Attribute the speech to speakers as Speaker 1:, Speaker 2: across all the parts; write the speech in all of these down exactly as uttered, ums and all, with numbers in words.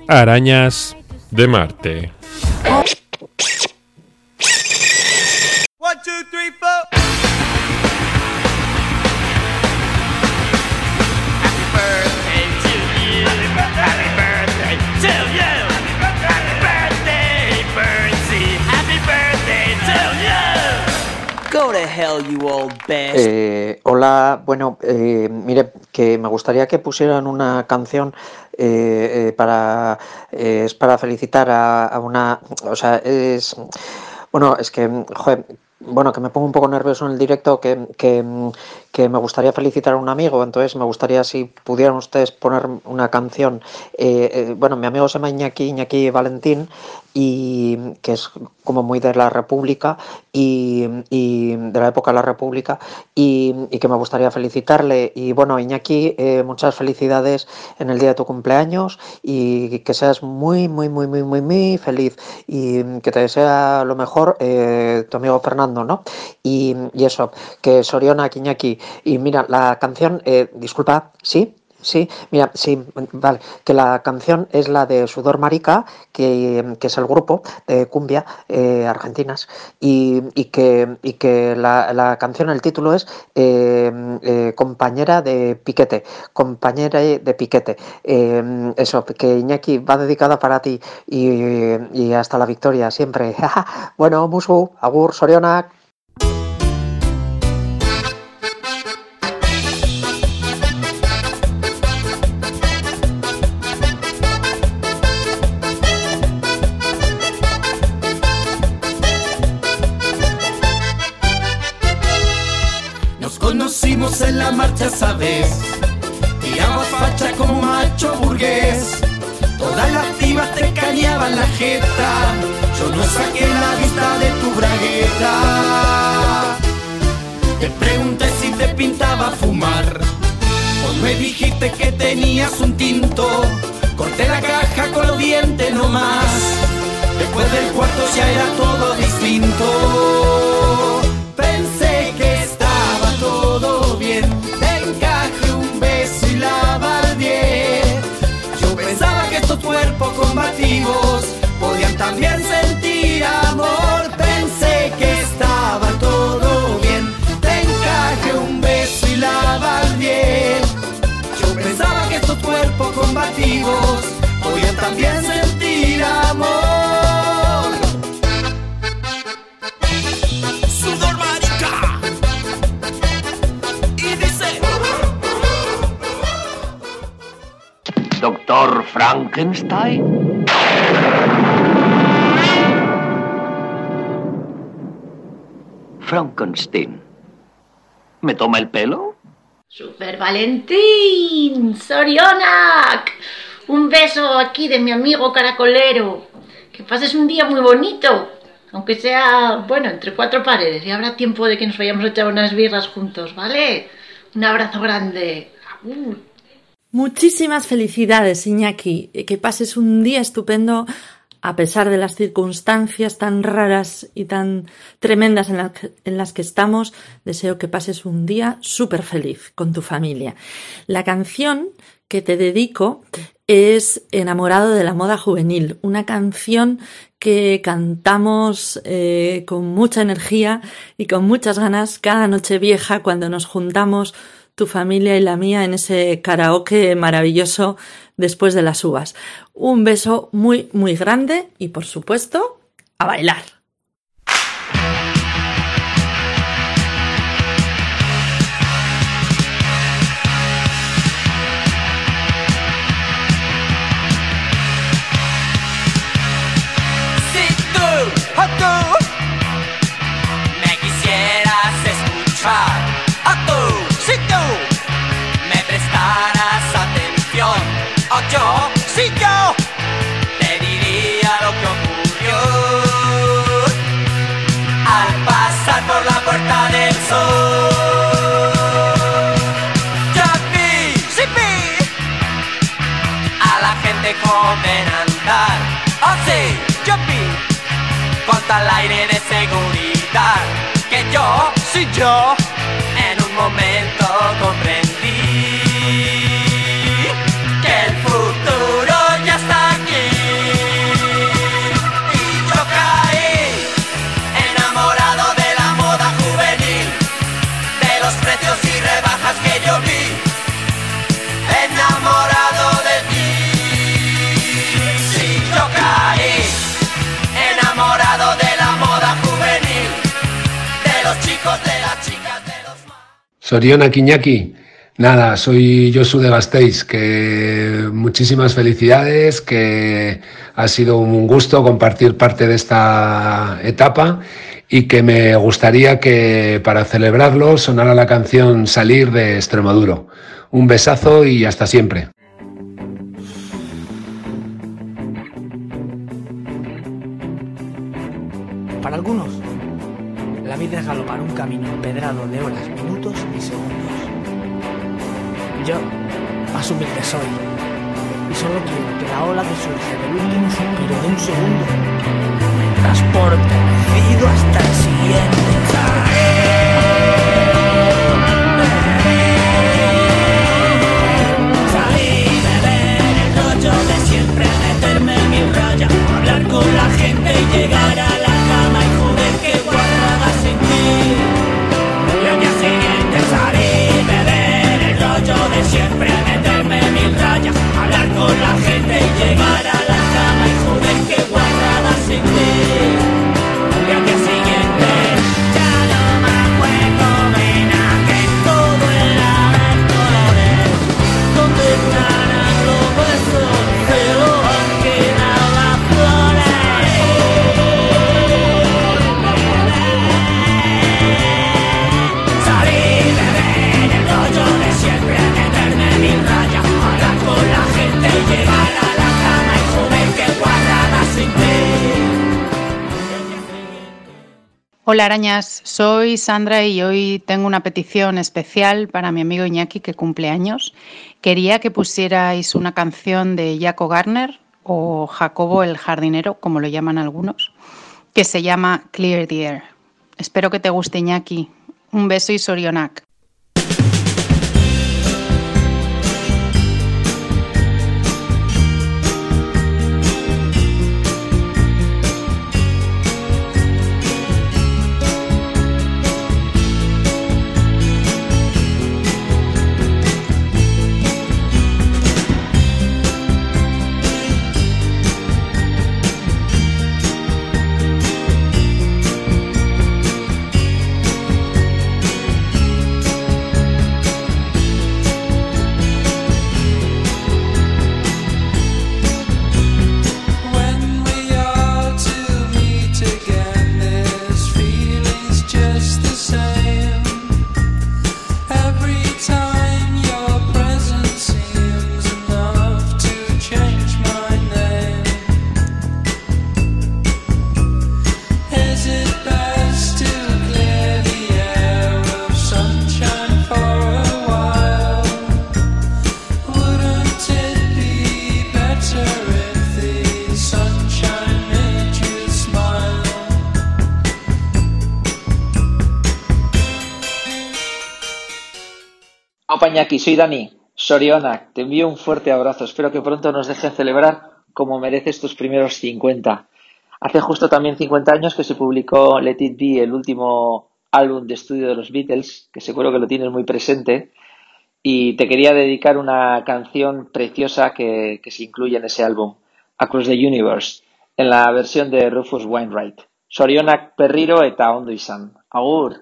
Speaker 1: Arañas de Marte.
Speaker 2: One, two, three, four. Happy birthday to you. Happy birthday to you. Happy birthday, Bernsey. Happy birthday to you. Go to hell, you old best.
Speaker 3: Eh, hola, bueno, eh, mire, que me gustaría que pusieran una canción eh, eh, para eh, es para felicitar a, a una, o sea, es bueno, es que, joder, bueno, que me pongo un poco nervioso en el directo, que, que, que me gustaría felicitar a un amigo, entonces me gustaría si pudieran ustedes poner una canción. Eh, eh, bueno, mi amigo se llama Iñaki, Iñaki Valentín, y que es como muy de la República y, y de la época de la República, y, y que me gustaría felicitarle. Y bueno, Iñaki, eh, muchas felicidades en el día de tu cumpleaños y que seas muy, muy, muy, muy, muy, muy feliz y que te desea lo mejor eh, tu amigo Fernando, ¿no? Y, y eso, que Soriona, Iñaki. Y mira, la canción, eh, disculpa, ¿sí? Sí, mira, sí, vale, que la canción es la de Sudor Marica, que, que es el grupo de cumbia eh, argentinas, y, y que, y que la, la canción, el título es eh, eh, Compañera de Piquete, Compañera de Piquete. Eh, eso, que Iñaki va dedicada para ti y, y hasta la victoria siempre. Bueno, Musu, Agur, Sorionak.
Speaker 2: Conocimos en la marcha, ¿sabes? Tiraba facha como macho burgués. Todas las pibas te cañaban la jeta. Yo no saqué la vista de tu bragueta. Te pregunté si te pintaba fumar. Vos me dijiste que tenías un tinto. Corté la caja con los dientes nomás. Después del cuarto ya era todo distinto. Pensé que estaba todo bien, te encajé un beso y la bardié. Yo pensaba que estos cuerpos combativos podían también sentir amor. Pensé que estaba todo bien, te encajé un beso y la bardié. Yo pensaba que estos cuerpos combativos podían también sentir amor.
Speaker 4: Doctor Frankenstein. Frankenstein. ¿Me toma el pelo?
Speaker 5: Super Valentín, Sorionak. Un beso aquí de mi amigo caracolero. Que pases un día muy bonito. Aunque sea, bueno, entre cuatro paredes. Y habrá tiempo de que nos vayamos a echar unas birras juntos, ¿vale? Un abrazo grande. Uh.
Speaker 6: Muchísimas felicidades, Iñaki. Que pases un día estupendo a pesar de las circunstancias tan raras y tan tremendas en, la, en las que estamos. Deseo que pases un día súper feliz con tu familia. La canción que te dedico es Enamorado de la moda juvenil, una canción que cantamos eh, con mucha energía y con muchas ganas cada Nochevieja cuando nos juntamos tu familia y la mía en ese karaoke maravilloso después de las uvas. Un beso muy, muy grande y, por supuesto, a bailar.
Speaker 2: Si tú o tú me quisieras escuchar, o tú, si tú me prestarás atención, o yo, si yo te diría lo que ocurrió al pasar por la puerta del sol. Yo vi, sí vi a la gente joven andar, oh sí, yo vi con tal aire de seguridad que yo, sí yo, en un momento comprendí que el futuro ya está aquí.
Speaker 7: Zorionak Iñaki. Nada, soy Josu de Gasteiz, que muchísimas felicidades, que ha sido un gusto compartir parte de esta etapa y que me gustaría que para celebrarlo sonara la canción Salir de Extremoduro. Un besazo y hasta siempre.
Speaker 8: Para algunos, la vida es galopar un camino empedrado de horas, minutos y segundos. Yo, más humilde soy, y solo quiero que la ola que surge del último suspiro de un segundo me transporte vencido hasta el siguiente. Salir, beber el rollo de siempre, meterme en mi raya, hablar con la gente y llegar a la cama y joder que guardaba sin ti. Y al día siguiente salir, beber el rollo de siempre, meterme en mil rayas, hablar con la gente y llegar a la cama y joder que guardaba sin ti. Y al día siguiente ya no me acuerdo de nada, que todo era de colores, donde estarán los besos, pero han quedado las flores. Salir, beber el rollo de siempre, meterme en mil rayas, hablar con la gente y llegar a la cama y joder que guardada sin ti.
Speaker 9: Hola arañas, soy Sandra y hoy tengo una petición especial para mi amigo Iñaki que cumple años. Quería que pusierais una canción de Jaco Garner o Jacobo el jardinero, como lo llaman algunos, que se llama Clear the Air. Espero que te guste, Iñaki. Un beso y zorionak.
Speaker 3: Iñaki, soy Dani, Sorionak, te envío un fuerte abrazo, espero que pronto nos dejen celebrar como mereces tus primeros cincuenta. Hace justo también cincuenta años que se publicó Let It Be, el último álbum de estudio de los Beatles, que seguro que lo tienes muy presente, y te quería dedicar una canción preciosa que, que se incluye en ese álbum, Across the Universe, en la versión de Rufus Wainwright. Sorionak berriro eta ondo izan. Agur!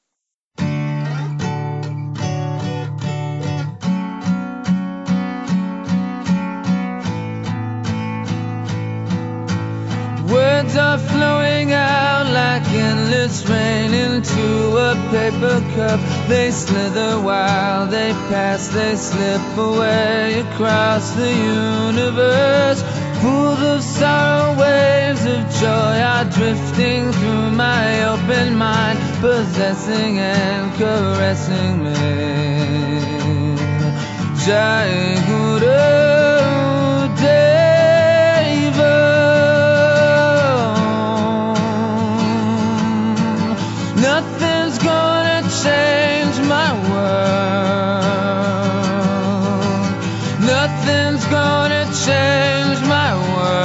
Speaker 10: Words are flowing out like endless rain into a paper cup. They slither while they pass, they slip away across the universe. Pools of sorrow, waves of joy are drifting through my open mind, possessing and caressing me. Jai Guru Deva. Nothing's gonna change my world. Nothing's gonna change my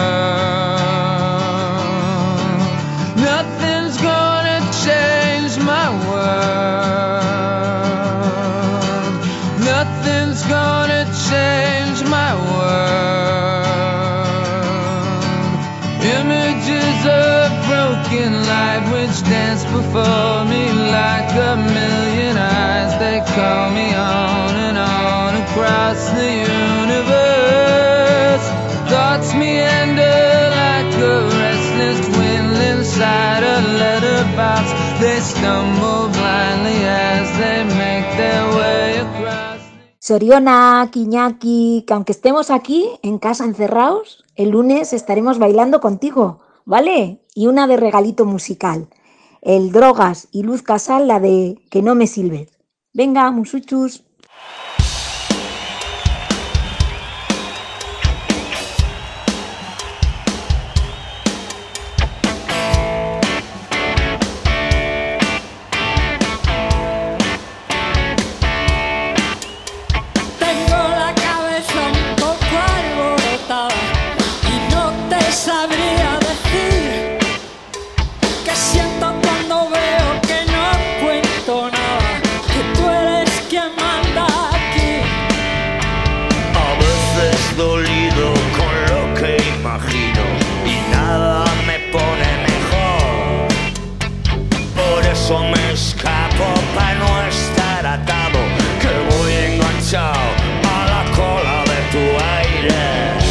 Speaker 10: world. Nothing's gonna change my world. Nothing's gonna change my world. Images of broken light which danced before me like a million eyes. They call me on and on across the universe. Thoughts meander like a restless wind inside a letterbox. They stumble blindly as they make their way across.
Speaker 11: Zorionak, Iñaki, que aunque estemos aquí en casa encerrados, el lunes estaremos bailando contigo, ¿vale? Y una de regalito musical, el Drogas y Luz Casal, la de Que no me silbes. Venga, musuchus.
Speaker 8: Sabría decir que siento cuando veo que no cuento nada, que tú eres quien manda aquí.
Speaker 12: A veces dolido con lo que imagino y nada me pone mejor. Por eso me escapo para no estar atado, que voy enganchado a la cola de tu aire.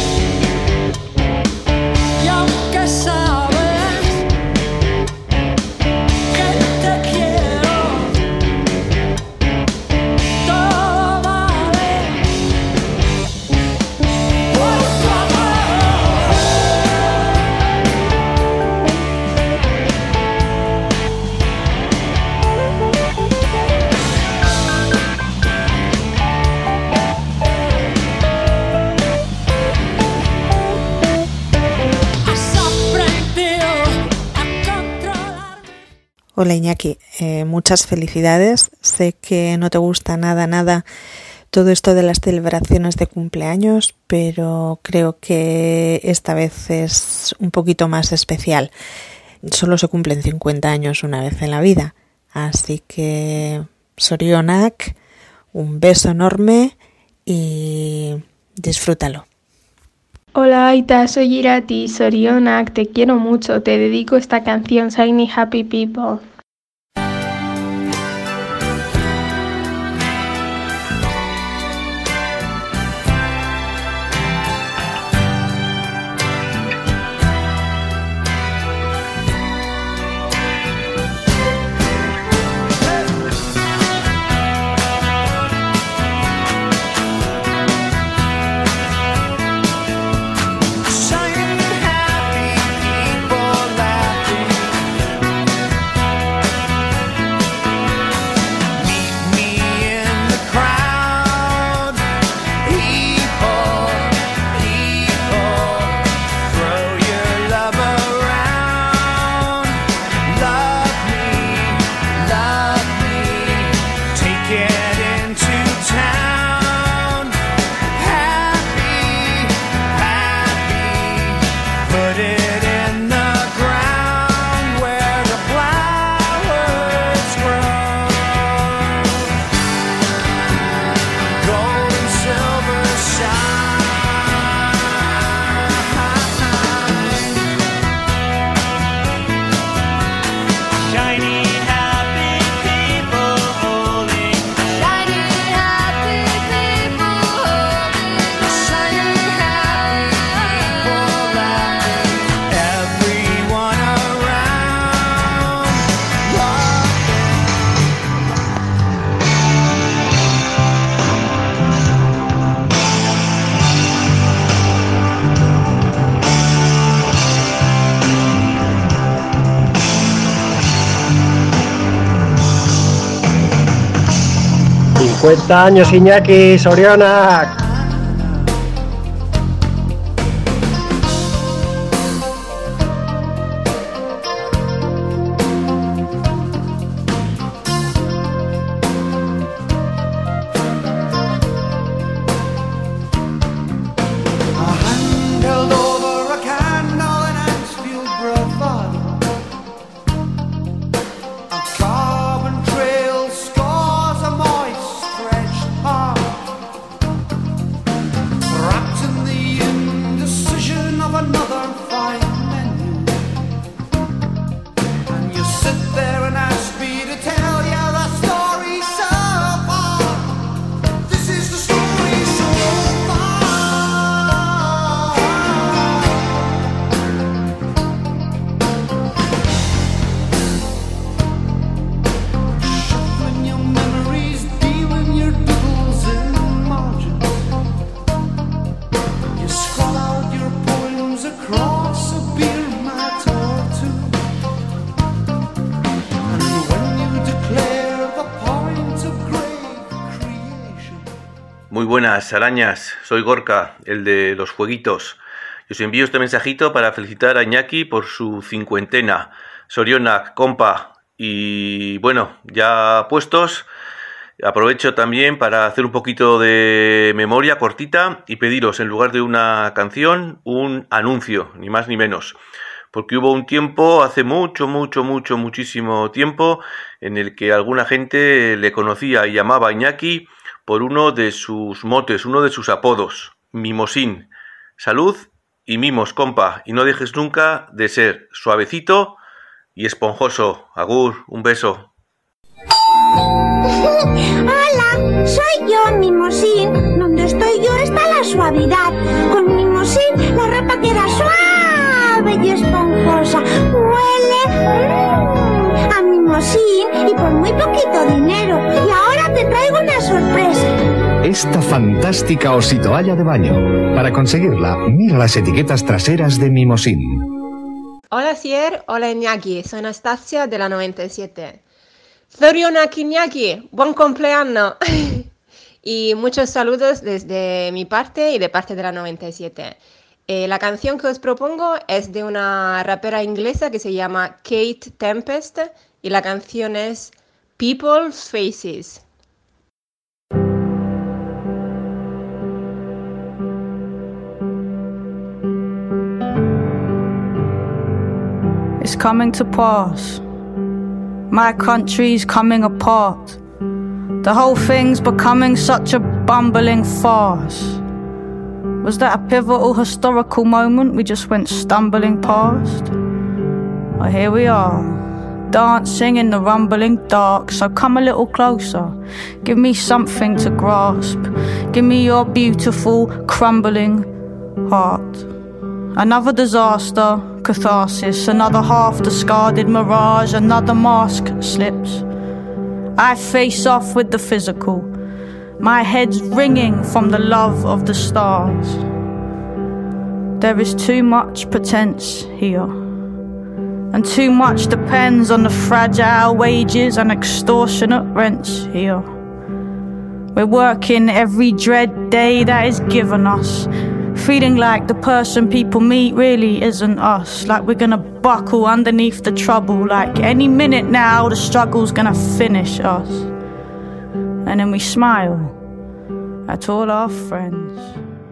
Speaker 13: Hola Iñaki, eh, muchas felicidades. Sé que no te gusta nada, nada todo esto de las celebraciones de cumpleaños, pero creo que esta vez es un poquito más especial. Solo se cumplen cincuenta años una vez en la vida, así que zorionak, un beso enorme y disfrútalo.
Speaker 14: Hola Aita, soy Irati, zorionak, te quiero mucho, te dedico esta canción Shiny Happy People.
Speaker 15: cincuenta años Iñaki, zorionak.
Speaker 2: Carbon trail scars a moist stretched heart.
Speaker 16: buenas, arañas. Soy Gorka, el de los jueguitos. Y os envío este mensajito para felicitar a Iñaki por su cincuentena. Sorionak, compa. Y bueno, ya puestos, aprovecho también para hacer un poquito de memoria cortita y pediros, en lugar de una canción, un anuncio, ni más ni menos. Porque hubo un tiempo, hace mucho, mucho, mucho, muchísimo tiempo, en el que alguna gente le conocía y llamaba a Iñaki por uno de sus motes, uno de sus apodos, Mimosín. Salud y mimos, compa, y no dejes nunca de ser suavecito y esponjoso. Agur, un beso.
Speaker 17: Hola, soy yo, Mimosín. Donde estoy yo está la suavidad. Con Mimosín la ropa queda suave y esponjosa. Huele mmm, a Mimosín y por muy poquito dinero. Y ahora te traigo una sorpresa.
Speaker 18: Esta fantástica ositoalla de baño. Para conseguirla, mira las etiquetas traseras de Mimosín.
Speaker 19: Hola Sier, hola Iñaki, soy Anastasia de la noventa y siete. Sorionak Iñaki, buen cumpleaños. Y muchos saludos desde mi parte y de parte de la noventa y siete. Eh, la canción que os propongo es de una rapera inglesa que se llama Kate Tempest y la canción es People's Faces.
Speaker 20: It's coming to pass. My country's coming apart. The whole thing's becoming such a bumbling farce. Was that a pivotal historical moment we just went stumbling past? Well, here we are, dancing in the rumbling dark. So come a little closer, give me something to grasp. Give me your beautiful, crumbling heart. Another disaster, catharsis, another half-discarded mirage, another mask slips. I face off with the physical, my head's ringing from the love of the stars. There is too much pretense here, and too much depends on the fragile wages and extortionate rents here. We're working every dread day that is given us, feeling like the person people meet really isn't us, like we're gonna buckle underneath the trouble, like any minute now the struggle's gonna finish us. And then we smile at all our friends.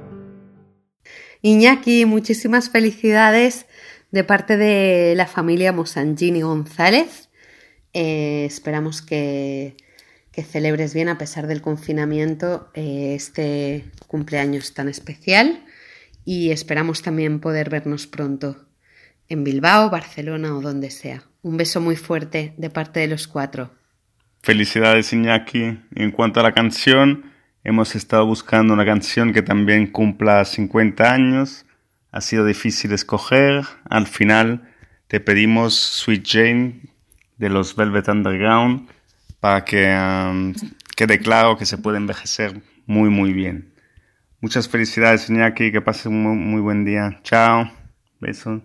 Speaker 21: Iñaki, muchísimas felicidades de parte de la familia Mosangini González. Eh, esperamos que, que celebres bien a pesar del confinamiento eh, este cumpleaños tan especial. Y esperamos también poder vernos pronto en Bilbao, Barcelona o donde sea. Un beso muy fuerte de parte de los cuatro.
Speaker 22: Felicidades, Iñaki. En cuanto a la canción, hemos estado buscando una canción que también cumpla cincuenta años. Ha sido difícil escoger. Al final te pedimos Sweet Jane de los Velvet Underground para que um, quede claro que se puede envejecer muy muy bien. Muchas felicidades, Iñaki, que pases un muy, muy buen día. Chao, besos.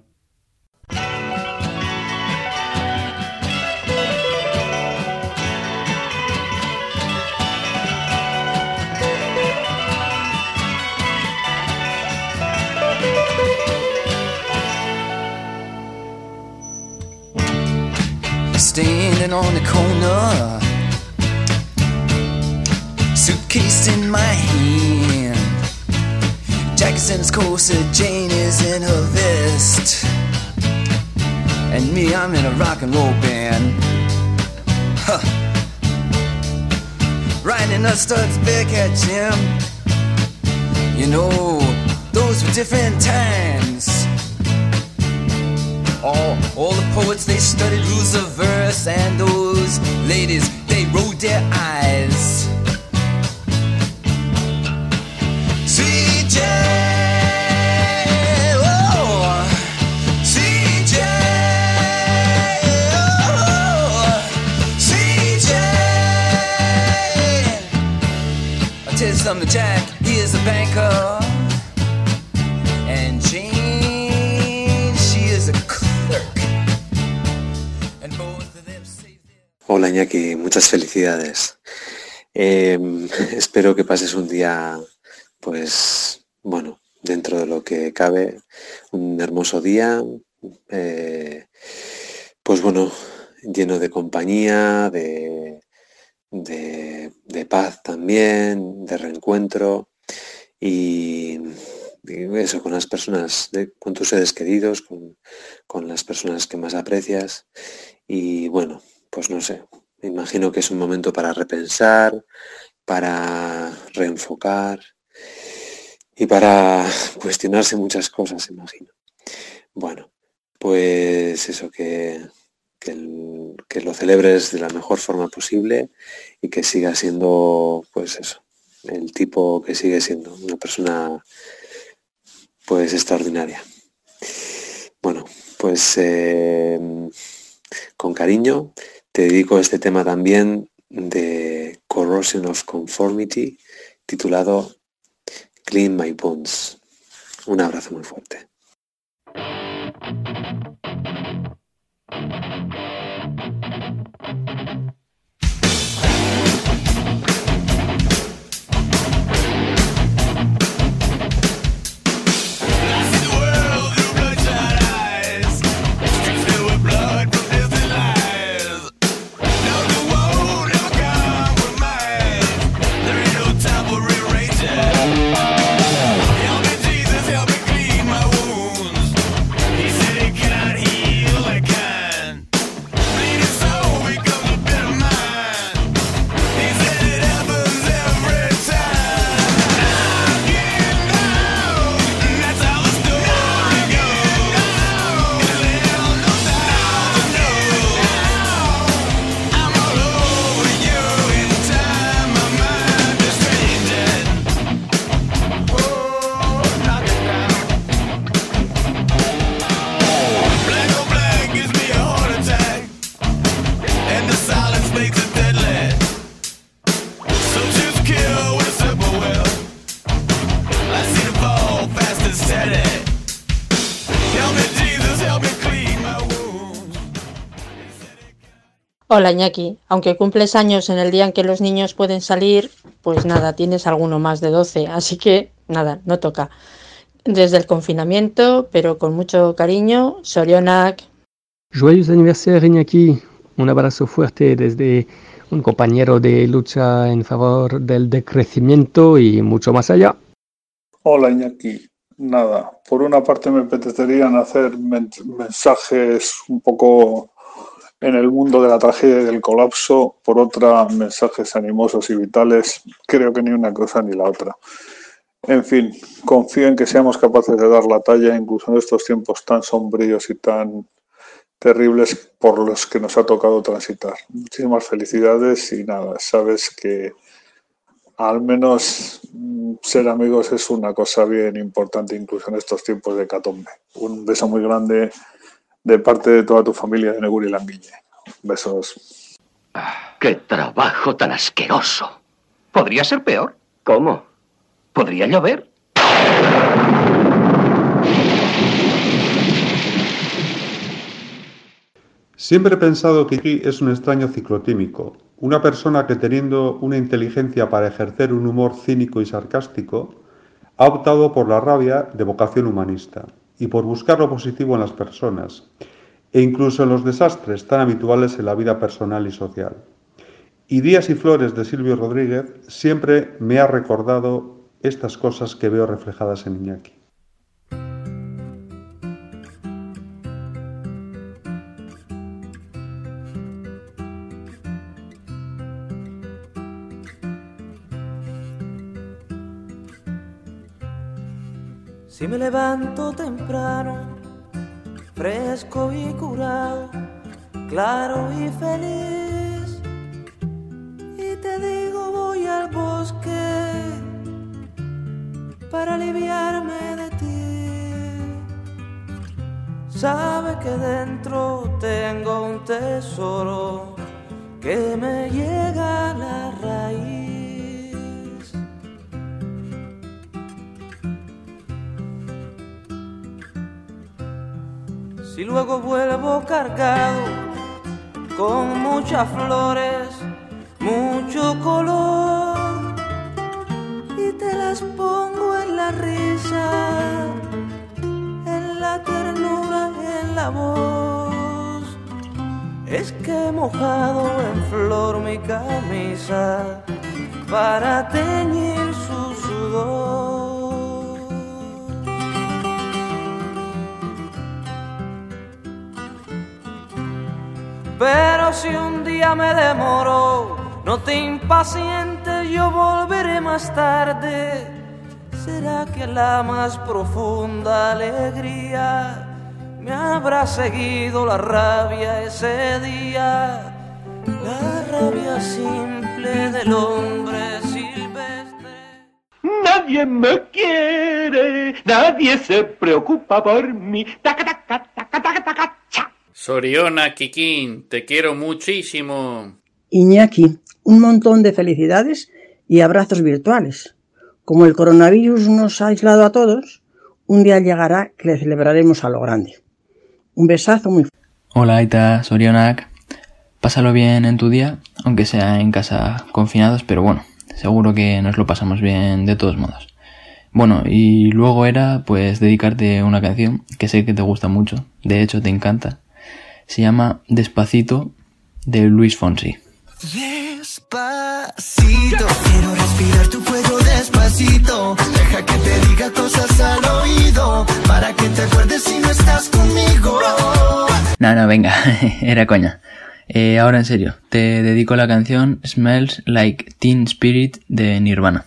Speaker 2: Standing on the corner, suitcase in my hand, Jack's in his corset, Jane is in her vest, and me, I'm in a rock and roll band. Huh. Riding a Studs Bearcat Jim. You know, those were different times. All, all the poets, they studied rules of verse, and those ladies, they rolled their eyes. Sweet Jane, oh, Sweet Jane, oh, Sweet Jane. I'll tell you something, Jack, he is a banker, and Jane, she is a clerk. And both of them say...
Speaker 23: Hola Iñaki, muchas felicidades.
Speaker 1: Eh, espero que pases un día, pues, bueno, dentro de lo que cabe, un hermoso día, eh, pues bueno, lleno de compañía, de, de, de paz también, de reencuentro y, y eso, con las personas, de, con tus seres queridos, con, con las personas que más aprecias y bueno, pues no sé, me imagino que es un momento para repensar, para reenfocar y para cuestionarse muchas cosas, imagino. Bueno, pues eso, que, que, el, que lo celebres de la mejor forma posible y que siga siendo, pues eso, el tipo que sigue siendo, una persona pues extraordinaria. Bueno, pues eh, con cariño te dedico este tema también de Corrosion of Conformity, titulado Clean My Bones. Un abrazo muy fuerte.
Speaker 4: Hola Iñaki, aunque cumples años en el día en que los niños pueden salir, pues nada, tienes alguno más de doce, así que nada, no toca. Desde el confinamiento, pero con mucho cariño, Sorionak.
Speaker 23: Joyeux anniversaire Iñaki, un abrazo fuerte desde un compañero de lucha en favor del decrecimiento y mucho más allá.
Speaker 24: Hola Iñaki, nada, por una parte me apetecerían hacer men- mensajes un poco en el mundo de la tragedia y del colapso, por otra, mensajes animosos y vitales, creo que ni una cosa ni la otra. En fin, confío en que seamos capaces de dar la talla, incluso en estos tiempos tan sombríos y tan terribles por los que nos ha tocado transitar. Muchísimas felicidades y nada, sabes que al menos mm, ser amigos es una cosa bien importante, incluso en estos tiempos de hecatombe. Un beso muy grande de parte de toda tu familia de Negur y Languille. Besos.
Speaker 25: ¡Qué trabajo tan asqueroso! ¿Podría ser peor? ¿Cómo? ¿Podría llover?
Speaker 26: Siempre he pensado que Iggy es un extraño ciclotímico, una persona que teniendo una inteligencia para ejercer un humor cínico y sarcástico, ha optado por la rabia de vocación humanista y por buscar lo positivo en las personas, e incluso en los desastres tan habituales en la vida personal y social. Y Días y Flores de Silvio Rodríguez siempre me ha recordado estas cosas que veo reflejadas en Iñaki.
Speaker 2: Si me levanto temprano, fresco y curado, claro y feliz, y te digo voy al bosque para aliviarme de ti, sabe que dentro tengo un tesoro que me llega a la raíz. Si luego vuelvo cargado con muchas flores, mucho color y te las pongo en la risa, en la ternura, en la voz. Es que he mojado en flor mi camisa para teñir su sudor. Pero si un día me demoro, no te impacientes, yo volveré más tarde. ¿Será que la más profunda alegría me habrá seguido la rabia ese día? La rabia simple del hombre silvestre.
Speaker 3: Nadie me quiere, nadie se preocupa por mí. Taca, taca, taca, taca, taca, cha.
Speaker 5: Soriona, Kikín, te quiero muchísimo.
Speaker 6: Iñaki, un montón de felicidades y abrazos virtuales. Como el coronavirus nos ha aislado a todos, un día llegará que le celebraremos a lo grande. Un besazo muy fuerte.
Speaker 7: Hola Aita, Sorionak. Pásalo bien en tu día, aunque sea en casa confinados, pero bueno, seguro que nos lo pasamos bien de todos modos. Bueno, y luego era pues dedicarte una canción que sé que te gusta mucho, de hecho te encanta. Se llama Despacito, de Luis Fonsi.
Speaker 2: Despacito, quiero respirar tu cuello despacito. Deja que te diga cosas al oído, para que te acuerdes si no estás conmigo.
Speaker 7: No, no, venga, era coña. Eh, ahora en serio, te dedico la canción Smells Like Teen Spirit de Nirvana.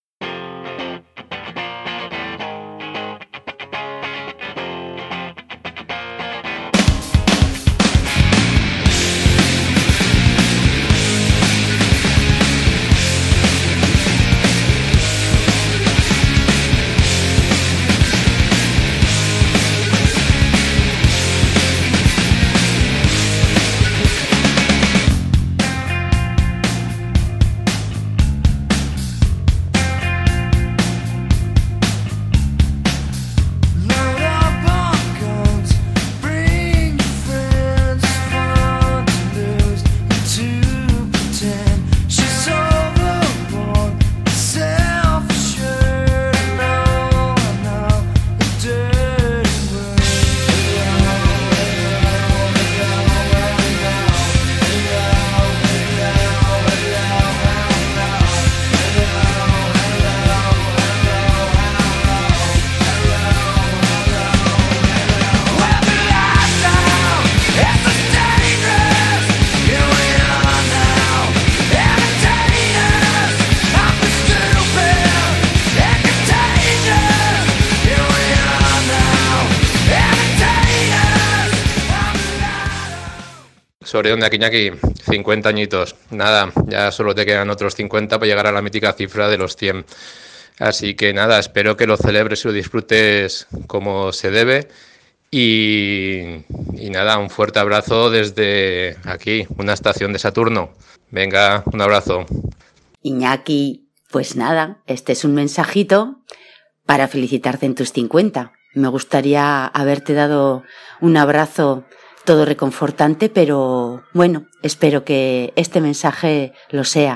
Speaker 9: Soriona, Iñaki, cincuenta añitos. Nada, ya solo te quedan otros cincuenta para llegar a la mítica cifra de los cien. Así que nada, espero que lo celebres y lo disfrutes como se debe. Y, y nada, un fuerte abrazo desde aquí, una estación de Saturno. Venga, un abrazo.
Speaker 10: Iñaki, pues nada, este es un mensajito para felicitarte en tus cincuenta. Me gustaría haberte dado un abrazo todo reconfortante, pero bueno, espero que este mensaje lo sea.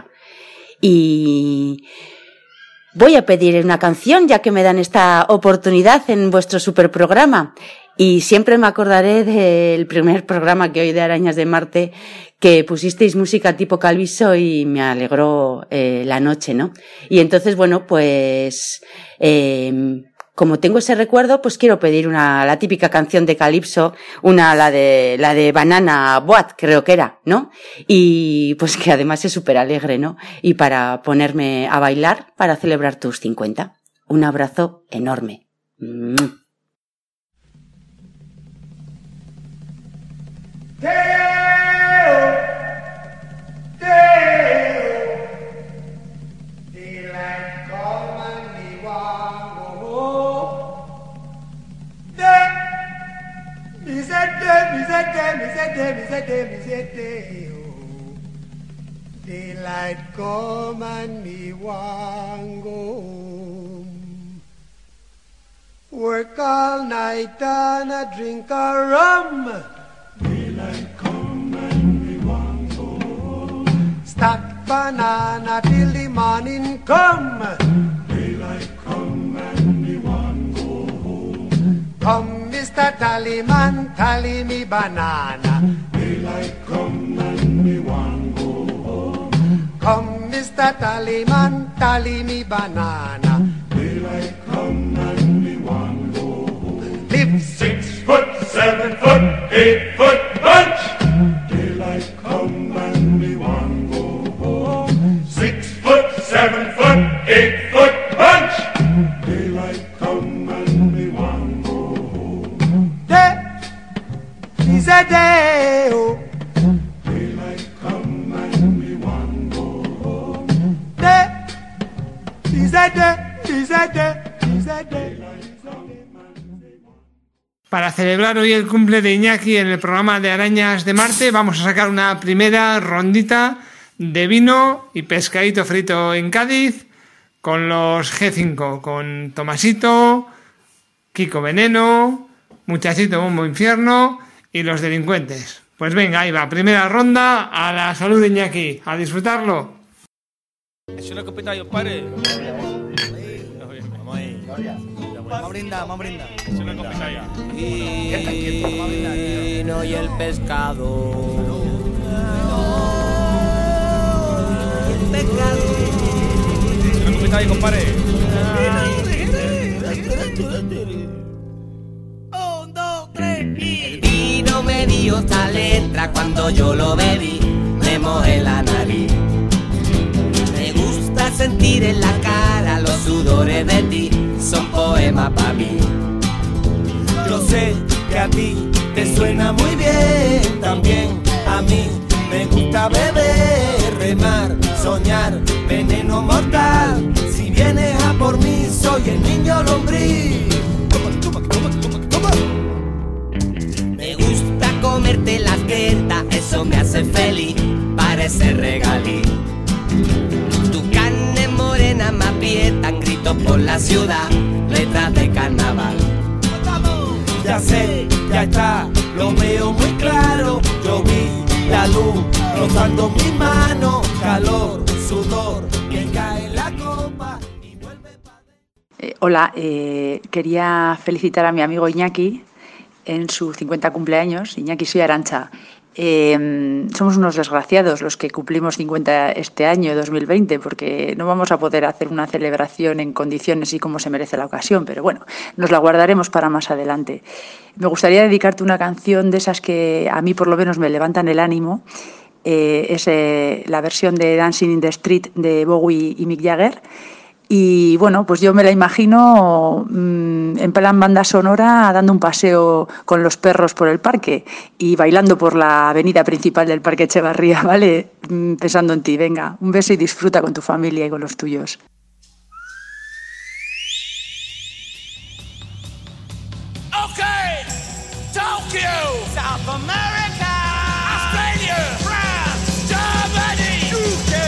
Speaker 10: Y voy a pedir una canción, ya que me dan esta oportunidad en vuestro super programa. Y siempre me acordaré del primer programa que oí de Arañas de Marte, que pusisteis música tipo Calviso y me alegró eh, la noche, ¿no? Y entonces, bueno, pues eh, como tengo ese recuerdo, pues quiero pedir una, la típica canción de Calypso, una, la de, la de Banana Boat, creo que era, ¿no? Y pues que además es súper alegre, ¿no? Y para ponerme a bailar, para celebrar tus cincuenta. Un abrazo enorme. Mm.
Speaker 2: Daylight come and me want go home. Work all night and a drink a rum. Daylight come and me want go home. Stack banana till the morning come.
Speaker 8: Daylight come and me one go home.
Speaker 2: Come, Mister Tallyman, tally me banana.
Speaker 8: Daylight come and me one go home.
Speaker 2: Come, Mister Tallyman, tally me banana.
Speaker 8: Daylight come and me one go home.
Speaker 2: Live
Speaker 8: six foot, seven foot, eight foot bunch. Daylight come and me one go home. Six foot, seven foot, eight foot bunch. Daylight come and me one go home.
Speaker 2: Day is a day, oh.
Speaker 8: Daylight come and me one go home.
Speaker 2: Day is a day, is a day, is a day.
Speaker 11: Para celebrar hoy el cumple de Iñaki en el programa de Arañas de Marte, vamos a sacar una primera rondita de vino y pescadito frito en Cádiz con los G cinco, con Tomasito, Kiko Veneno, Muchachito Bombo Infierno y los delincuentes. Pues venga, ahí va, primera ronda, a la salud de Iñaki, a disfrutarlo.
Speaker 12: Es una copita y os pare. Vamos ahí. Vamos a brindar, vamos a brindar. Es una copita ya. Y el vino y el pescado. El pescado. Es una copita ahí, compadre. Un, dos, tres y... El vino me dio esta letra cuando yo lo bebí. Me mojé la nariz. Me gusta sentir en la cara los sudores de ti. Son poemas para mí. Yo sé que a ti te suena muy bien. También a mí me gusta beber, remar, soñar, veneno mortal. Si vienes a por mí, soy el niño lombriz. Me gusta comerte las tetas, eso me hace feliz, parece regalí. Tu carne morena me aprietan, gritos por la ciudad, letras de carnaval. Ya sé, ya está, lo veo muy claro. Yo vi la luz rozando mi mano, calor, sudor, que cae en la copa y vuelve para...
Speaker 13: Eh, hola, eh, quería felicitar a mi amigo Iñaki en su cincuenta cumpleaños. Iñaki, soy Arantxa. Eh, somos unos desgraciados los que cumplimos cincuenta este año, dos mil veinte, porque no vamos a poder hacer una celebración en condiciones y como se merece la ocasión, pero bueno, nos la guardaremos para más adelante. Me gustaría dedicarte una canción de esas que a mí por lo menos me levantan el ánimo. Eh, es eh, la versión de Dancing in the Street de Bowie y Mick Jagger. Y bueno, pues yo me la imagino mmm, en plan banda sonora dando un paseo con los perros por el parque y bailando por la avenida principal del Parque Echevarría, ¿vale? Mm, pensando en ti. Venga, un beso y disfruta con tu familia y con los tuyos.
Speaker 2: Okay, Tokyo, South America, Australia, France, Germany, U K.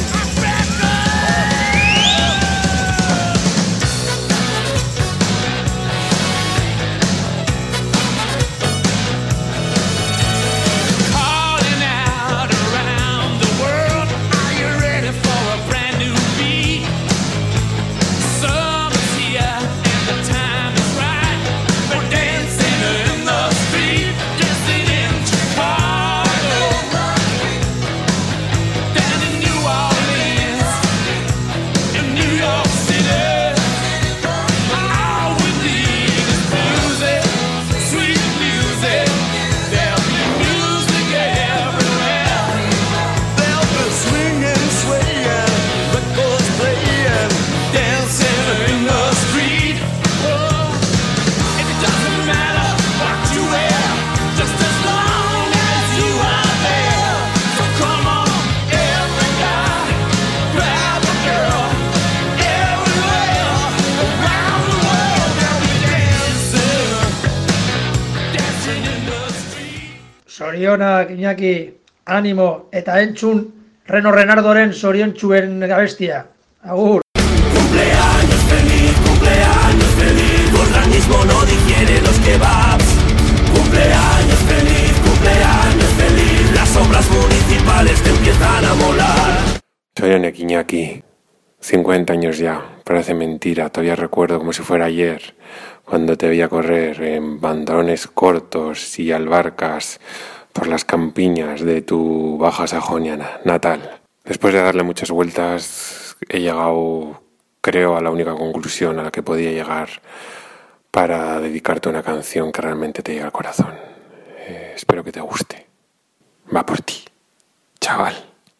Speaker 14: Zorionak, Iñaki, animo eta entzun Reno Renardoren zoriontsuen abestia. Agur.
Speaker 2: Cumpleaños feliz, cumpleaños feliz, tu organismo no digiere los kebabs. Cumpleaños feliz, cumpleaños feliz, las obras municipales te empiezan a molar.
Speaker 15: Zorionak, Iñaki. cincuenta años ya, parece mentira, todavía recuerdo como si fuera ayer, cuando te veía correr en pantalones cortos y albarcas por las campiñas de tu Baja Sajonia natal. Después de darle muchas vueltas, he llegado, creo, a la única conclusión a la que podía llegar para dedicarte una canción que realmente te llega al corazón. Eh, espero que te guste. Va por ti, chaval.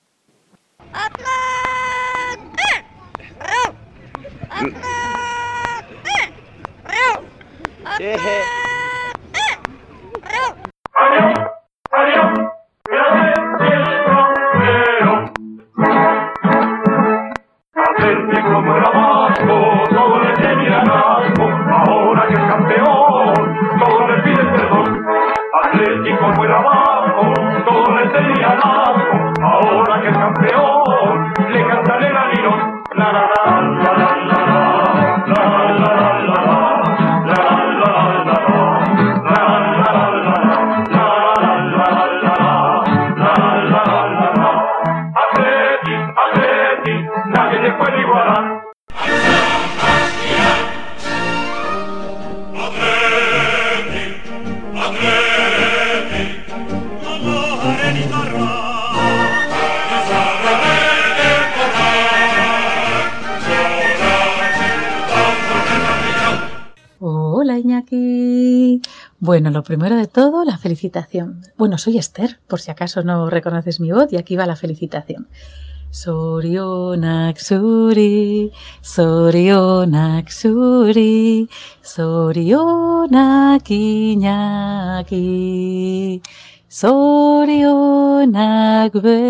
Speaker 8: Como el abajo, todo le tenían asco, ahora que es campeón, todo le piden perdón. Atlético como el abajo, todo le tenían asco, ahora que es campeón, le cantan el alirón. La la la la la la la la la la
Speaker 16: Hola, Iñaki. Bueno, lo primero de todo, la felicitación. Bueno, soy Esther, por si acaso no reconoces mi voz, y aquí va la felicitación. Zorionak zuri, zorionak zuri, zorionak Iñaki, zorionak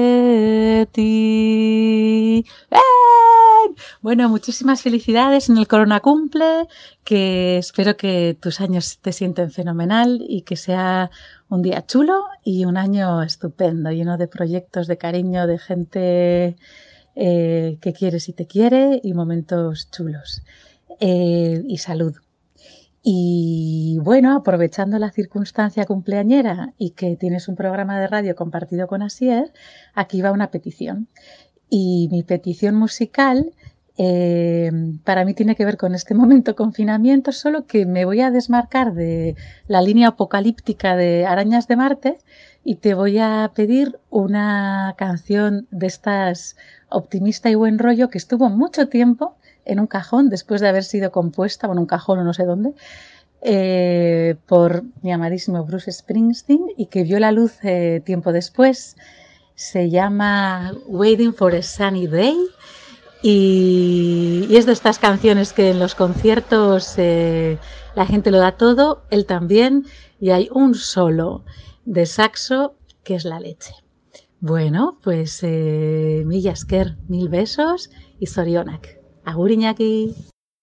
Speaker 16: beti. ¡Bien! Bueno, muchísimas felicidades en el Corona Cumple, que espero que tus años te sienten fenomenal y que sea un día chulo y un año estupendo, lleno de proyectos, de cariño, de gente eh, que quieres y te quiere y momentos chulos. Eh, y salud. Y bueno, aprovechando la circunstancia cumpleañera y que tienes un programa de radio compartido con Asier, aquí va una petición. Y mi petición musical eh, para mí tiene que ver con este momento confinamiento, solo que me voy a desmarcar de la línea apocalíptica de Arañas de Marte y te voy a pedir una canción de estas optimista y buen rollo que estuvo mucho tiempo en un cajón después de haber sido compuesta, bueno, un cajón o no sé dónde, eh, por mi amadísimo Bruce Springsteen y que vio la luz eh, tiempo después. Se llama Waiting for a Sunny Day y, y es de estas canciones que en los conciertos eh, la gente lo da todo, él también, y hay un solo de saxo que es la leche. Bueno, pues eh, mila esker, mil besos y zorionak. Agur, Iñaki.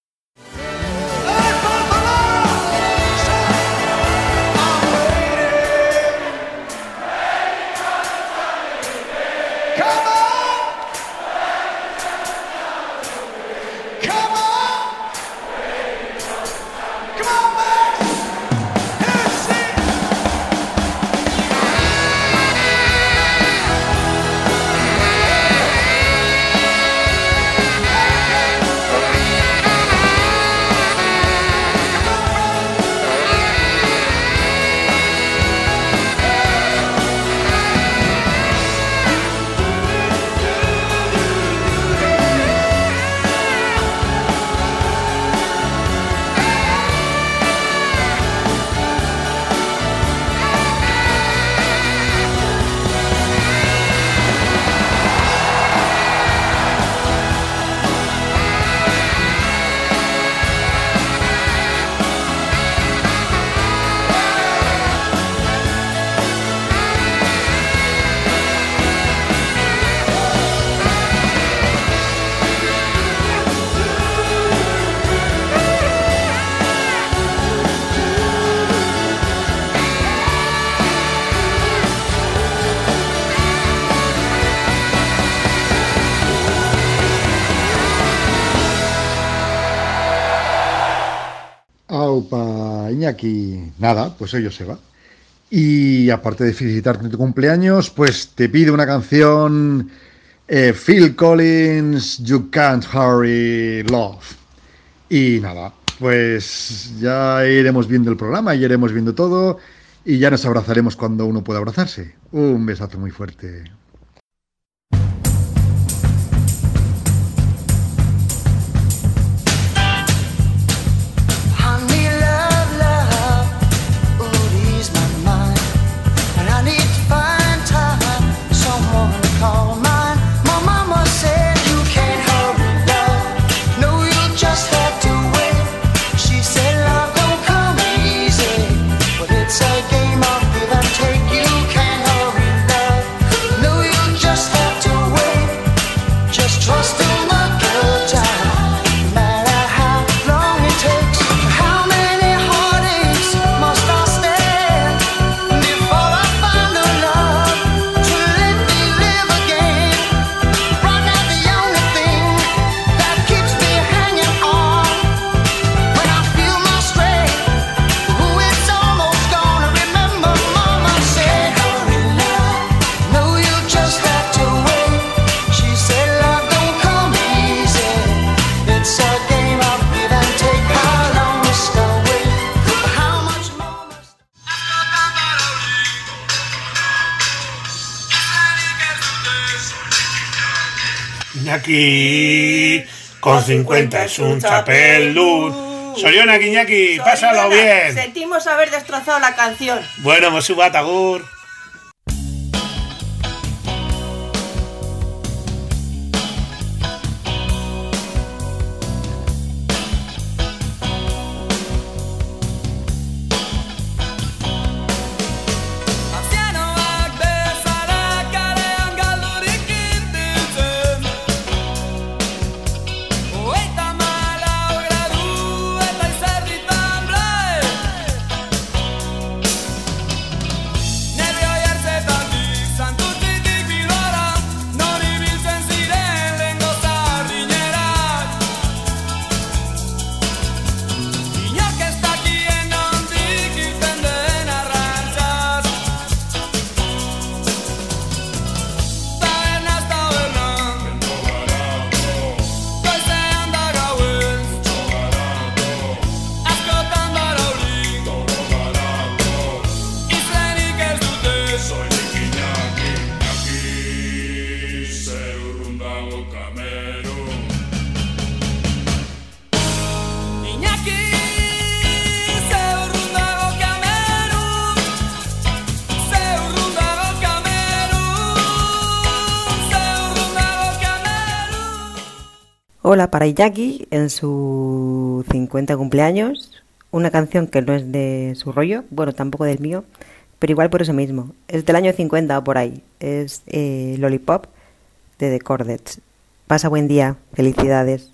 Speaker 17: Aupa, Iñaki, nada, pues ello se va. Y aparte de felicitarte en tu cumpleaños, pues te pido una canción eh, Phil Collins, You Can't Hurry Love. Y nada, pues ya iremos viendo el programa, ya iremos viendo todo y ya nos abrazaremos cuando uno pueda abrazarse. Un besazo muy fuerte.
Speaker 1: Iñaki con cincuenta es un chapelud. Sorionak, Iñaki, pásalo bien.
Speaker 18: Sentimos haber destrozado la canción.
Speaker 1: Bueno, Mosu bat, agur.
Speaker 19: Hola para Iñaki en su cincuenta cumpleaños, una canción que no es de su rollo, bueno, tampoco del mío, pero igual por eso mismo, es del año cincuenta o por ahí, es eh, Lollipop de The Chordettes. Pasa buen día, felicidades.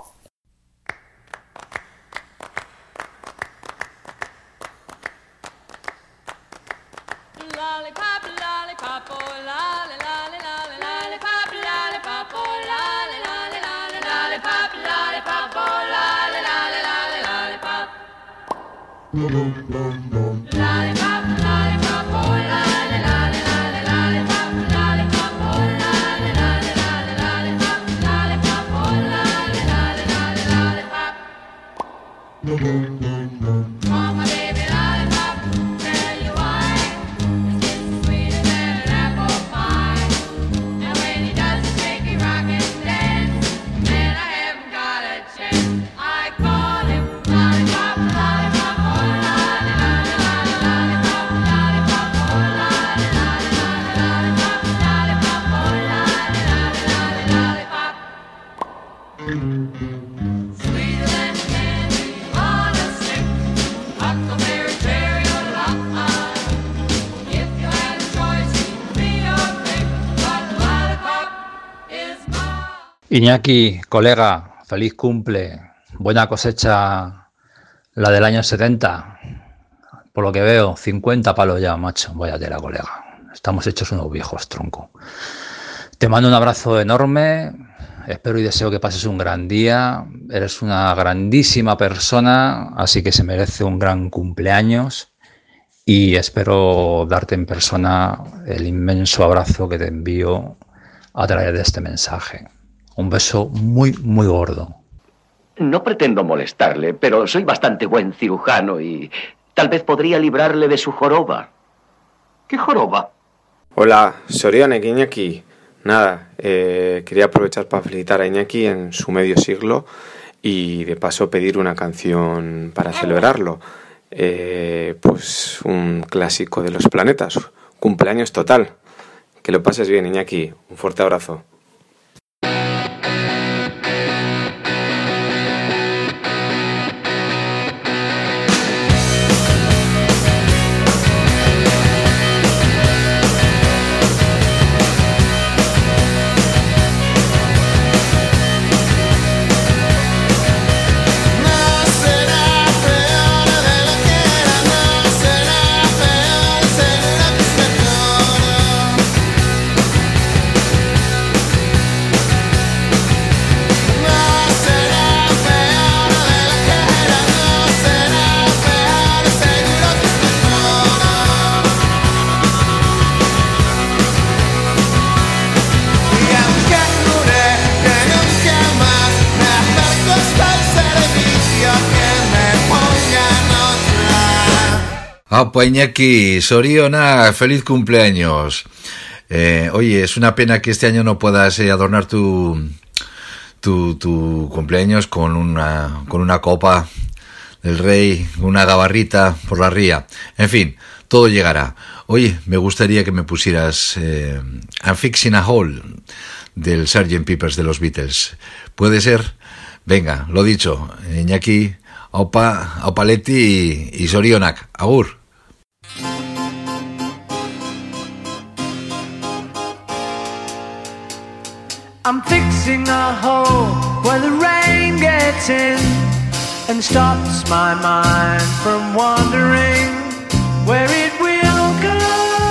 Speaker 20: Iñaki, colega, feliz cumple, buena cosecha la del año setenta, por lo que veo, cincuenta palos ya, macho, vaya tela, colega, estamos hechos unos viejos, tronco. Te mando un abrazo enorme, espero y deseo que pases un gran día, eres una grandísima persona, así que se merece un gran cumpleaños y espero darte en persona el inmenso abrazo que te envío a través de este mensaje. Un beso muy, muy gordo.
Speaker 4: No pretendo molestarle, pero soy bastante buen cirujano y tal vez podría librarle de su joroba. ¿Qué joroba?
Speaker 15: Hola, Soriana, Iñaki. Nada, eh, quería aprovechar para felicitar a Iñaki en su medio siglo y de paso pedir una canción para celebrarlo. Eh, pues un clásico de los planetas, cumpleaños total. Que lo pases bien, Iñaki. Un fuerte abrazo.
Speaker 21: Apa Iñaki, Soriona, feliz cumpleaños. Eh, oye, es una pena que este año no puedas eh, adornar tu, tu tu cumpleaños con una con una copa del rey, una gabarrita por la ría. En fin, todo llegará. Oye, me gustaría que me pusieras eh, I'm Fixing a Hole del sergeant Pepper's de los Beatles. ¿Puede ser? Venga, lo dicho, Iñaki, aupa, aupaletti y, y Sorionak. Agur.
Speaker 2: I'm fixing a hole where the rain gets in and stops my mind from wandering where it will go.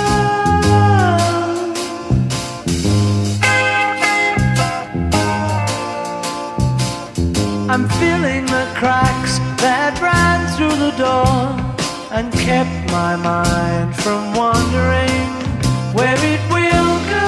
Speaker 2: I'm filling the cracks that ran through the door and kept my mind from wandering where it will go.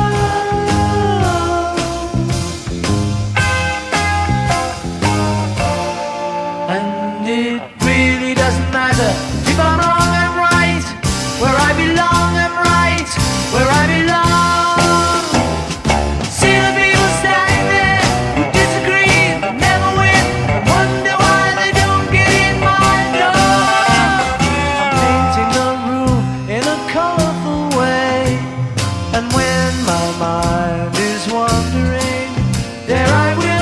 Speaker 2: If I'm wrong, I'm right. Where I belong, I'm right. Where I belong. See the people standing there who disagree, but never win. Wonder why they don't get in my door. I'm painting a room in a colorful way, and when my mind is wandering, there I will.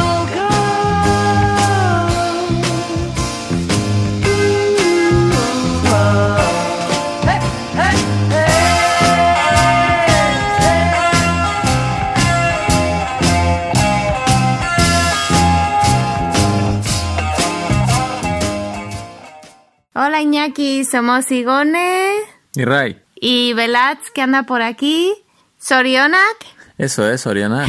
Speaker 22: Hola Iñaki, somos Igone
Speaker 5: y Ray
Speaker 22: y Velaz, que anda por aquí. Sorionak.
Speaker 5: Eso es, Sorionak.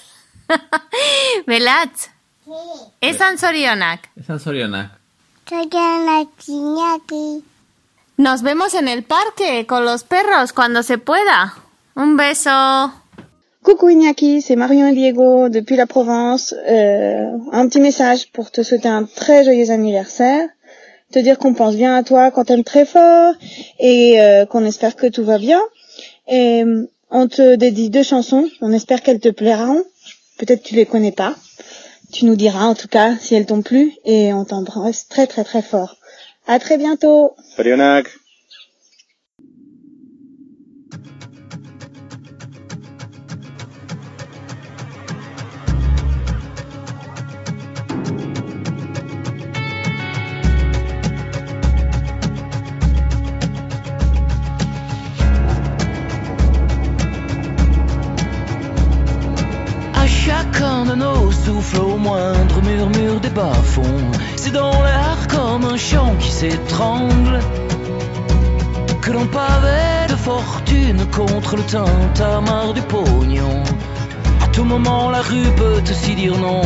Speaker 22: Velaz.
Speaker 23: Sí.
Speaker 22: ¿Esan Sorionak?
Speaker 5: Esan Sorionak.
Speaker 23: Sorionak, Iñaki.
Speaker 22: Nos vemos en el parque con los perros cuando se pueda. Un beso.
Speaker 24: Coucou Iñaki, c'est Marion et Diego depuis la Provence. Euh, un petit message pour te souhaiter un très joyeux anniversaire. Te dire qu'on pense bien à toi, qu'on t'aime très fort et euh, qu'on espère que tout va bien. Et on te dédie deux chansons, on espère qu'elles te plairont. Peut-être tu les connais pas. Tu nous diras en tout cas si elles t'ont plu et on t'embrasse très très très fort. À très bientôt.
Speaker 25: Sorionak.
Speaker 2: Chacun de nos souffles au moindre murmure des bas-fonds. C'est dans l'air comme un chant qui s'étrangle que l'on pavait de fortune contre le tintamarre du pognon. À tout moment la rue peut aussi dire non.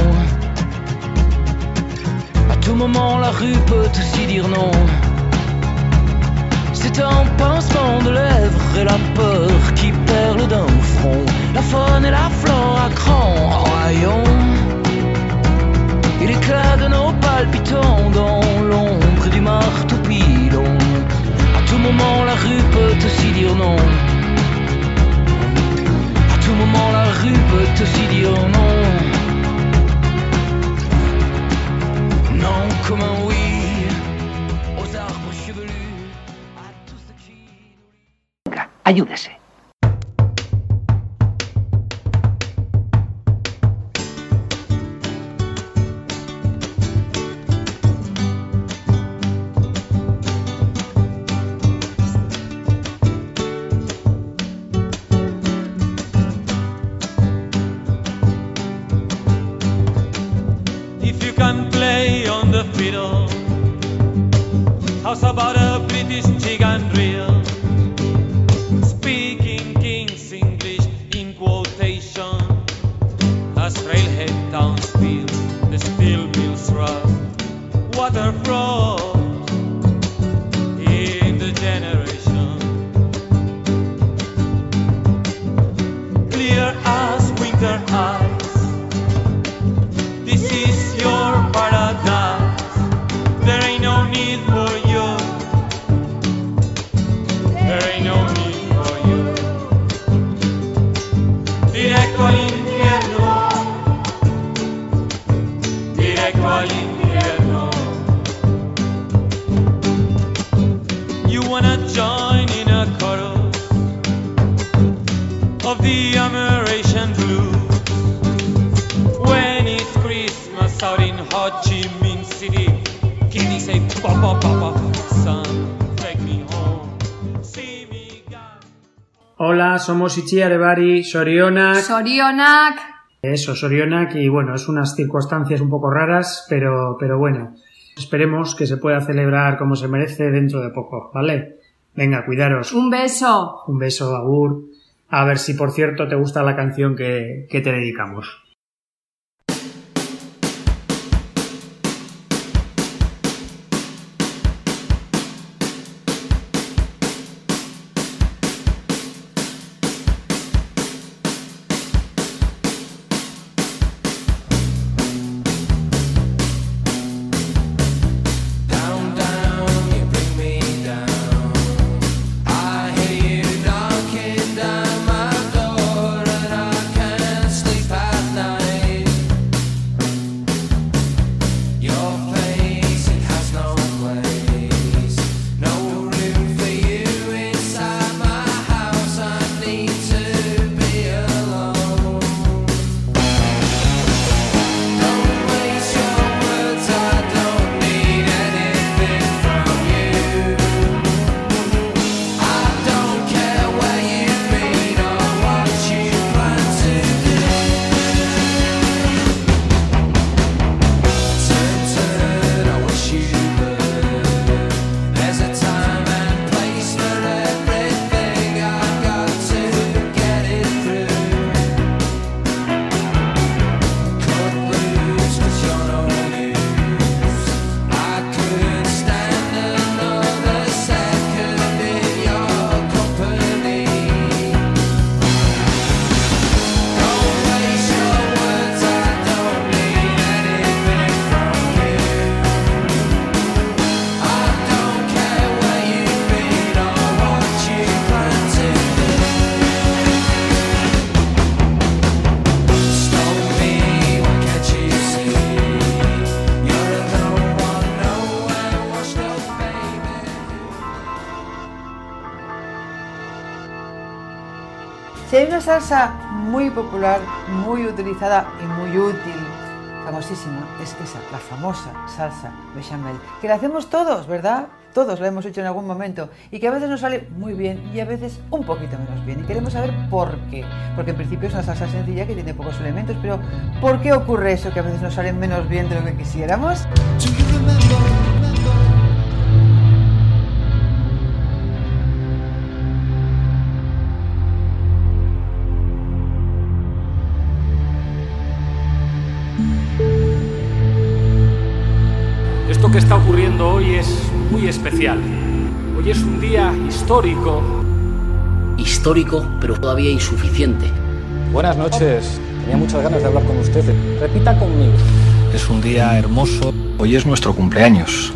Speaker 2: À tout moment la rue peut aussi dire non. C'est un pincement de lèvres et la peur qui perle d'un front. La faune et la flore
Speaker 3: dire non. À tout moment la rue peut aussi dire non. Non comme un oui aux arbres chevelus.
Speaker 4: Venga, ayúdese.
Speaker 6: How's about a British jig and reel? Speaking King's English in quotation. As railhead towns feel, the steel mills rust. Water froze in the generation. Clear as winter ice. This is your paradise. There ain't no need for you. There ain't no need for you. Directo al infierno. Directo al infierno. You wanna join in a chorus of the American blues when it's Christmas out in Ho Chi Minh City. Kitty say papa papa son, take me home. See me God.
Speaker 7: Hola, somos Itxi Arebari, Sorionak.
Speaker 9: Sorionak.
Speaker 7: Eso, Sorionak, y bueno, es unas circunstancias un poco raras, pero, pero bueno, esperemos que se pueda celebrar como se merece dentro de poco, ¿vale? Venga, cuidaros.
Speaker 9: Un beso.
Speaker 7: Un beso, agur. A ver si, por cierto, te gusta la canción que, que te dedicamos.
Speaker 25: Si hay una salsa muy popular, muy utilizada y muy útil, famosísima, es esa, la famosa salsa bechamel, que la hacemos todos, ¿verdad? Todos la hemos hecho en algún momento y que a veces nos sale muy bien y a veces un poquito menos bien. Y queremos saber por qué. Porque en principio es una salsa sencilla que tiene pocos elementos, pero ¿por qué ocurre eso que a veces nos sale menos bien de lo que quisiéramos?
Speaker 26: Esto que está ocurriendo hoy es muy especial. Hoy es un día histórico.
Speaker 27: Histórico, pero todavía insuficiente.
Speaker 28: Buenas noches. Tenía muchas ganas de hablar con usted. Repita conmigo.
Speaker 26: Es un día hermoso. Hoy es nuestro cumpleaños.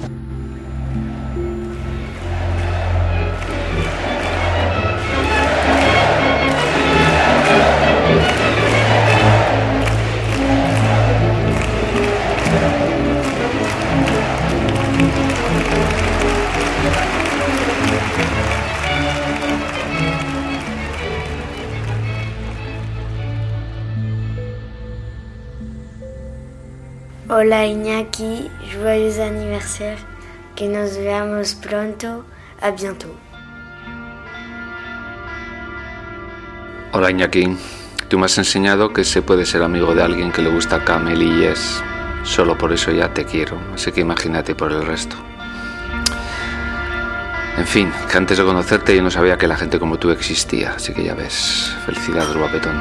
Speaker 23: Hola Iñaki, joyeux anniversaire, que nos veamos pronto, a bientôt.
Speaker 8: Hola Iñaki, tú me has enseñado que se puede ser amigo de alguien que le gusta Camel y Yes. Solo por eso ya te quiero, así que imagínate por el resto. En fin, que antes de conocerte yo no sabía que la gente como tú existía, así que ya ves, felicidades guapetón.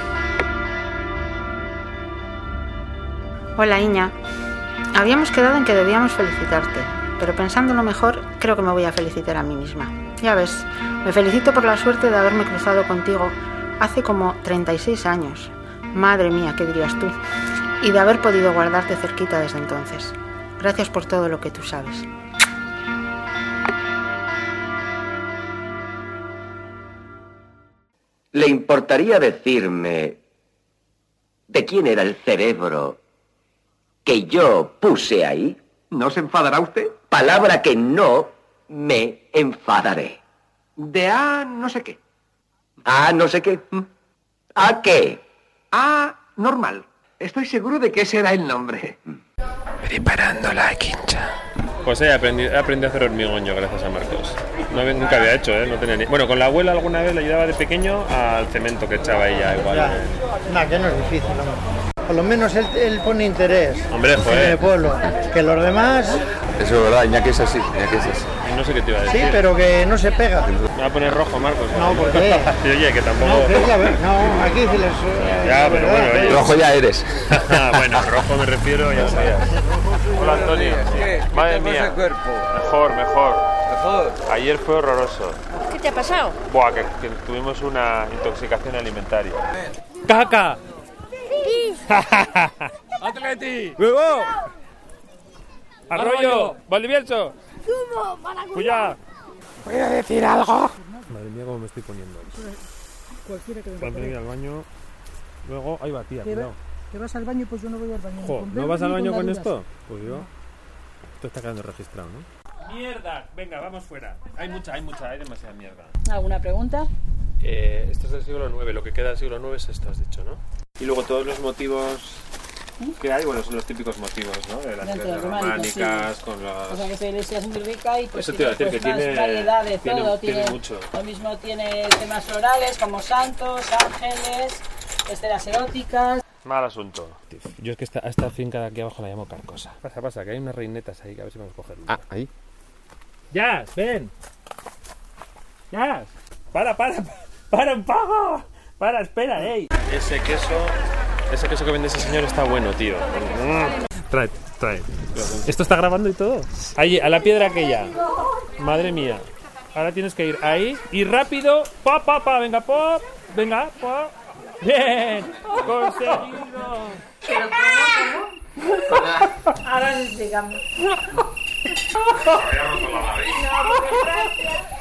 Speaker 9: Hola Iña, habíamos quedado en que debíamos felicitarte, pero pensándolo mejor, creo que me voy a felicitar a mí misma. Ya ves, me felicito por la suerte de haberme cruzado contigo hace como treinta y seis años. Madre mía, ¿qué dirías tú? Y de haber podido guardarte cerquita desde entonces. Gracias por todo lo que tú sabes.
Speaker 4: ¿Le importaría decirme de quién era el cerebro que yo puse ahí?
Speaker 10: ¿No se enfadará usted?
Speaker 4: Palabra que no me enfadaré.
Speaker 10: De A no sé qué.
Speaker 4: ¿A no sé qué? ¿A qué?
Speaker 10: A normal. Estoy seguro de que ese era el nombre.
Speaker 15: Preparando la quincha.
Speaker 11: Pues he aprendido, he aprendido a hacer hormigón yo gracias a Marcos. No, nunca había hecho, ¿eh? No tenía ni... Bueno, con la abuela alguna vez le ayudaba de pequeño al cemento que echaba ella igual.
Speaker 12: Ya. No, que no es difícil, hombre. Por lo menos él, él pone interés.
Speaker 11: Hombre, joder.
Speaker 12: En el pueblo. Que los demás...
Speaker 21: Eso es verdad, Iñaki es así, Iñaki es así.
Speaker 11: No sé qué te iba a decir.
Speaker 12: Sí, pero que no se pega.
Speaker 11: Me va a poner rojo, Marcos.
Speaker 12: No, ¿por qué?
Speaker 11: Sí, oye, que tampoco...
Speaker 12: No, que es la ver... no, aquí si les... Eh,
Speaker 11: ya, pero bueno, oye.
Speaker 21: Rojo ya eres.
Speaker 11: Bueno, rojo me refiero, ya sabías. Hola, Antonio. Madre mía. Mejor, mejor. Mejor. Ayer fue horroroso.
Speaker 23: ¿Qué te ha pasado?
Speaker 11: Buah, que, que tuvimos una intoxicación alimentaria.
Speaker 12: ¡Caca!
Speaker 11: ¡Atleti! ¡Luego! ¡Arroyo! ¡Valdivieso! ¡Cuya!
Speaker 12: ¿Voy a decir algo?
Speaker 11: Madre mía, cómo me estoy poniendo.
Speaker 12: Cualquiera que
Speaker 11: Voy a ir al baño. Luego, ahí va, tía, cuidado.
Speaker 12: ¿Te vas al baño? Pues yo no voy al baño.
Speaker 11: Jo, ¿no vas al baño con esto? Pues yo. Esto está quedando registrado, ¿no? ¡Mierda! Venga, vamos fuera. Hay mucha, hay mucha, hay demasiada mierda.
Speaker 23: ¿Alguna pregunta?
Speaker 11: Eh, esto es del siglo nueve, lo que queda del siglo nueve es esto, has dicho, ¿no? Y luego todos los motivos que hay, bueno, son los típicos motivos, ¿no? De las iglesias románicas, sí. Con las...
Speaker 23: O sea, que esa iglesia es muy rica y pues
Speaker 11: eso te iba a decir,
Speaker 23: pues,
Speaker 11: que tiene
Speaker 23: variedad de
Speaker 11: tiene,
Speaker 23: todo.
Speaker 11: Tiene,
Speaker 23: tiene
Speaker 11: mucho.
Speaker 23: Lo mismo tiene temas florales como santos, ángeles, estelas eróticas.
Speaker 11: Mal asunto. Yo es que esta, a esta finca de aquí abajo la llamo Carcosa. Pasa, pasa, que hay unas reinetas ahí, que a ver si vamos a cogerlas.
Speaker 21: Ah, ahí.
Speaker 11: ¡Jazz, ven! ¡Jazz! ¡Para, para! ¡Para un pago! ¡Para, espera, ey! Ese queso... Ese queso que vende ese señor está bueno, tío. Trae, trae. ¿Esto está grabando y todo? Allí, a la piedra aquella. Madre mía. Ahora tienes que ir ahí y rápido. ¡Pa, pa, pa! Venga, pop. Venga, pop. ¡Bien! ¡Conseguido!
Speaker 23: ¿Pero cómo, cómo? Ahora os explicamos. No, porque Francia...